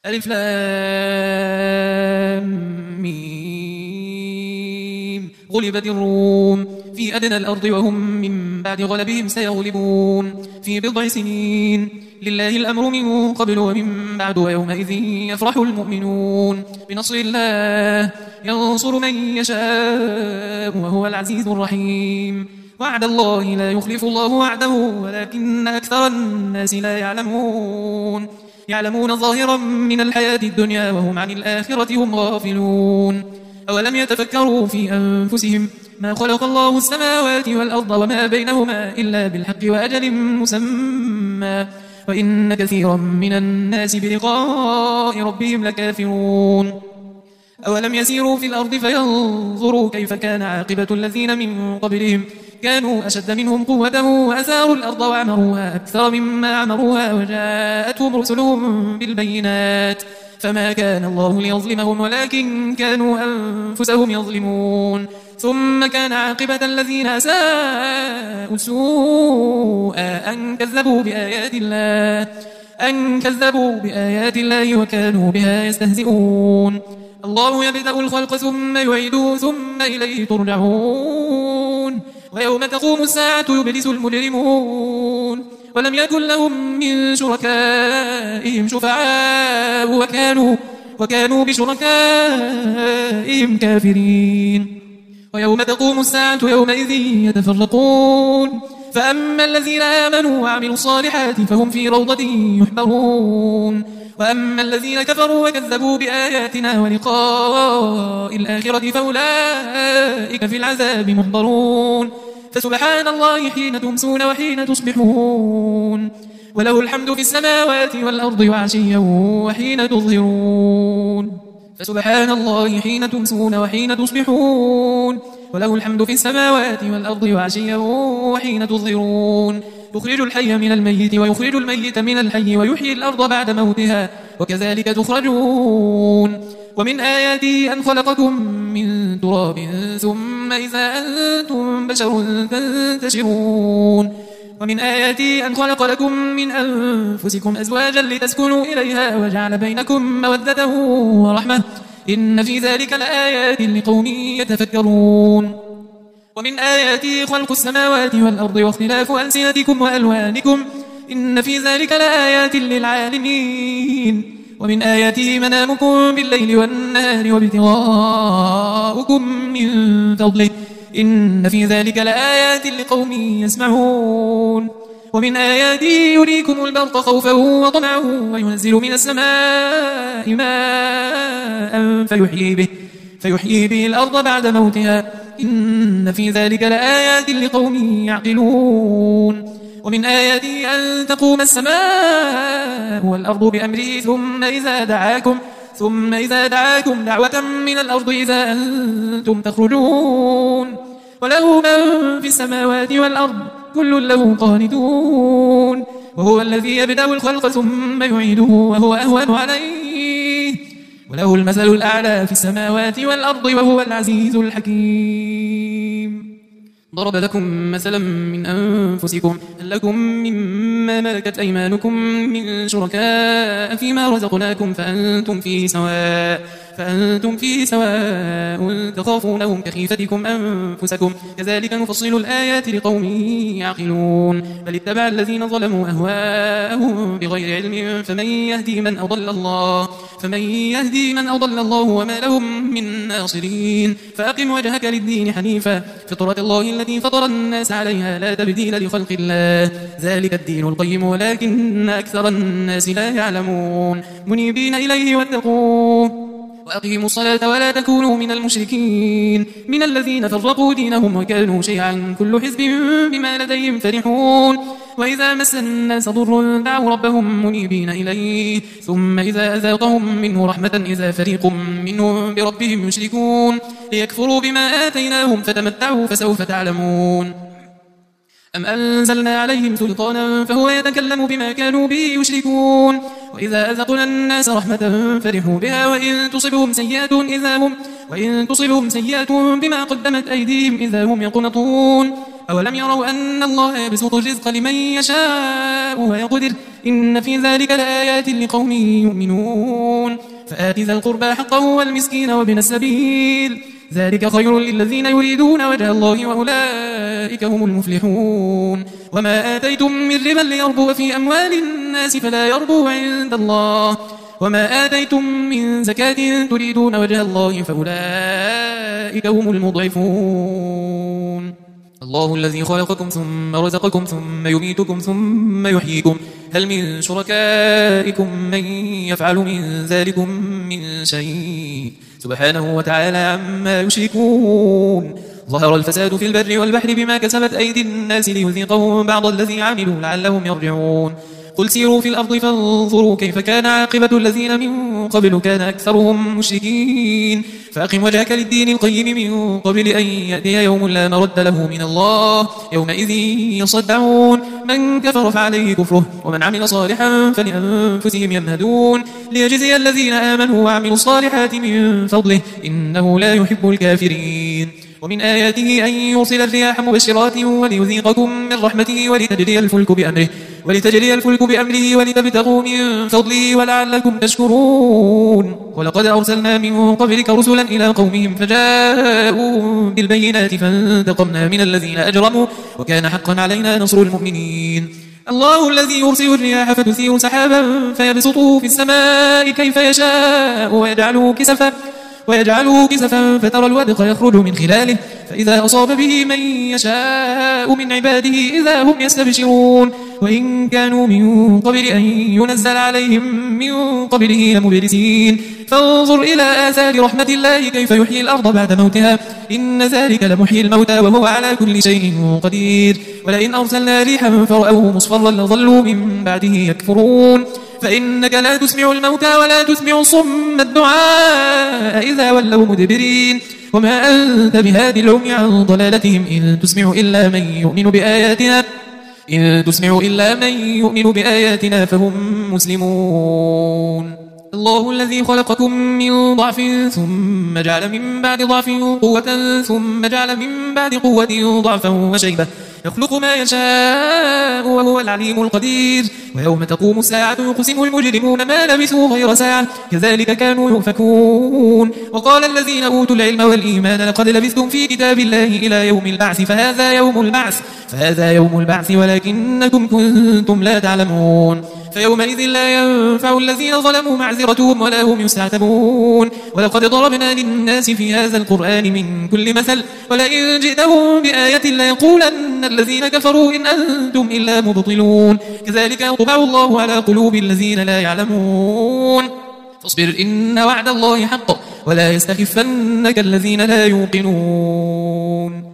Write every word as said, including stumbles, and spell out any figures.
ألف لام ميم. غلبت الروم في أدنى الأرض وهم من بعد غلبهم سيغلبون في بضع سنين. لله الأمر من قبل ومن بعد ويومئذ يفرح المؤمنون بنصر الله ينصر من يشاء وهو العزيز الرحيم. وعد الله لا يخلف الله وعده ولكن أكثر الناس لا يعلمون يعلمون ظاهرا من الحياة الدنيا وهم عن الآخرة هم غافلون. أولم يتفكروا في أنفسهم ما خلق الله السماوات والأرض وما بينهما إلا بالحق وأجل مسمى وإن كثيرا من الناس بلقاء ربهم لكافرون. أولم يسيروا في الأرض فينظروا كيف كان عاقبة الذين من قبلهم كانوا أشد منهم قوة وأثاروا الأرض وعمروها أكثر مما عمروها وجاءتهم رسلهم بالبينات فما كان الله ليظلمهم ولكن كانوا أنفسهم يظلمون. ثم كان عاقبة الذين أساءوا سوءا أن كذبوا بآيات الله أن كذبوا بآيات الله وكانوا بها يستهزئون. الله يبدأ الخلق ثم يعيده ثم إليه ترجعون. ويوم تقوم الساعة يبلس المجرمون ولم يكن لهم من شركائهم شفعاء وكانوا, وكانوا بشركائهم كافرين. ويوم تقوم الساعة يومئذ يتفرقون فأما الذين آمنوا وعملوا الصالحات فهم في روضة يحبرون وأما الذين كفروا وكذبوا بآياتنا ولقاء الآخرة فأولئك في العذاب محضرون. فسبحان الله حين تمسون وحين تصبحون وله الحمد في السماوات والأرض وعشيا وحين تظهرون. فسبحان الله حين تمسون وحين تصبحون وله الحمد في السماوات والأرض وعشيا وحين تظهرون. يخرج الحي من الميت ويخرج الميت من الحي ويحيي الأرض بعد موتها وكذلك تخرجون. ومن آياته أن خلقكم من تراب ثم إذا أنتم بشر تنتشرون. ومن آياته أن خلق لكم من أنفسكم أزواجا لتسكنوا إليها وجعل بينكم مودة ورحمة إن في ذلك لآيات لقوم يتفكرون. ومن آياته خلق السماوات والأرض واختلاف ألسنتكم وألوانكم إن في ذلك لآيات للعالمين. ومن آياته منامكم بالليل والنهار وابتغاؤكم من فضله إن في ذلك لآيات لقوم يسمعون. ومن آياته يريكم البرق خوفا وطمعا وينزل من السماء ماء فيحيي به, فيحيي به الأرض بعد موتها إن في ذلك لآيات لقوم يعقلون. ومن آياته أن تقوم السماء والأرض بأمره ثم إذا دعاكم ثم إذا دعاكم دعوة من الأرض إذا أنتم تخرجون. وله من في السماوات والأرض كل له قانتون وهو الذي يبدأ الخلق ثم يعيده وهو أهون عليه وله المثل الأعلى في السماوات والأرض وهو العزيز الحكيم. ضرب لكم مثلا من أنفسكم هل لكم مما ملكت أيمانكم من شركاء فيما رزقناكم فأنتم فيه سواء فأنتم فيه سواء تخافونهم كخيفتكم أنفسكم كذلك نفصل الآيات لقوم يعقلون. بل اتبع الذين ظلموا أهواءهم بغير علم فمن يهدي من أضل الله فمن يهدي من أضل الله وما لهم من ناصرين. فأقم وجهك للدين حنيفا فطرة الله التي فطر الناس عليها لا تبديل لخلق الله ذلك الدين القيم ولكن أكثر الناس لا يعلمون. منيبين إليه واتقوه وأقيموا الصلاة ولا تكونوا من المشركين من الذين فرقوا دينهم وكانوا شيعا كل حزب بما لديهم فرحون. وإذا مس الناس ضر دعوا ربهم منيبين إليه ثم إذا أذاقهم منه رحمة إذا فريق منهم بربهم يشركون ليكفروا بما آتيناهم فتمتعوا فسوف تعلمون. أم أنزلنا عليهم سلطانا فهو يتكلم بما كانوا به يشركون. وإذا أذقنا الناس رحمة فرحوا بها وإن تصبهم سيئة إذا هم وإن تصبهم سيئة بما قدمت أيديهم إذا هم يقنطون. أولم يروا أن الله يبسط الرزق لمن يشاء ويقدر إن في ذلك لآيات لقوم يؤمنون فآت ذا القربى حقه والمسكين وابن السبيل ذلك خير للذين يريدون وجه الله وأولئك هم المفلحون وما آتيتم من ربا ليربو في أموال الناس فلا يربو عند الله وما آتيتم من زكاة تريدون وجه الله فأولئك هم المضعفون الله الذي خلقكم ثم رزقكم ثم يميتكم ثم يحييكم هل من شركائكم من يفعل من ذلكم من شيء سبحانه وتعالى عما يشركون ظهر الفساد في البر والبحر بما كسبت أيدي الناس ليذيقهم بعض الذي عملوا لعلهم يرجعون قل سيروا في الأرض فانظروا كيف كان عاقبة الذين من قبل كان أكثرهم مشركين فأقم وجهك للدين القيم من قبل أن يأتي يوم لا مرد له من الله يومئذ يصدعون من كفر فعليه كفره ومن عمل صالحا فلأنفسهم يمهدون ليجزي الذين آمنوا وعملوا الصالحات من فضله إنه لا يحب الكافرين ومن آياته أن يرسل الرياح مبشرات وليذيقكم من رحمته ولتجري الفلك بأمره ولتجري الفلك بأمره ولتبتغوا من فضله ولعلكم تشكرون ولقد أرسلنا من قبلك رسلا إلى قومهم فجاءوا بالبينات فانتقمنا من الذين أجرموا وكان حقا علينا نصر المؤمنين الله الذي يرسل الرياح فتثير سحابا فيبسطه في السماء كيف يشاء ويجعله كسفا ويجعله كسفا فترى الودق يخرج من خلاله فإذا أصاب به من يشاء من عباده إذا هم يستبشرون وإن كانوا من قبل أن ينزل عليهم من قبله لمبلسين فانظر إلى آثار رحمة الله كيف يحيي الأرض بعد موتها إن ذلك لمحيي الموتى وهو على كل شيء قدير ولئن أرسلنا ريحا فرأوه مصفرا لظلوا من بعده يكفرون فإنك لا تسمع الموتى ولا تسمع الصم الدعاء إذا ولوا مدبرين وما أنت بهادي العمي عن ضلالتهم إن تسمع إلا من يؤمن بآياتنا إن تسمع إلا من يؤمن بآياتنا فهم مسلمون الله الذي خلقكم من ضعف ثم جعل من بعد ضعف قوة ثم جعل من بعد قوة ضعفا وشيبة يخلق ما يشاء وهو العليم القدير ويوم تقوم الساعة يقسم المجرمون ما لبثوا غير ساعة كذلك كانوا يؤفكون وقال الذين أوتوا العلم والإيمان لقد لبثتم في كتاب الله إلى يوم البعث فهذا يوم البعث فهذا يوم البعث ولكنكم كنتم لا تعلمون فيومئذ لا ينفع الذين ظلموا معذرتهم ولا هم يستعتبون ولقد ضربنا للناس في هذا القرآن من كل مثل ولئن جئتهم بآية ليقولن الذين كفروا إن أنتم إلا مبطلون كذلك يطبع الله على قلوب الذين لا يعلمون فاصبر إن وعد الله حق ولا يستخفنك الذين لا يوقنون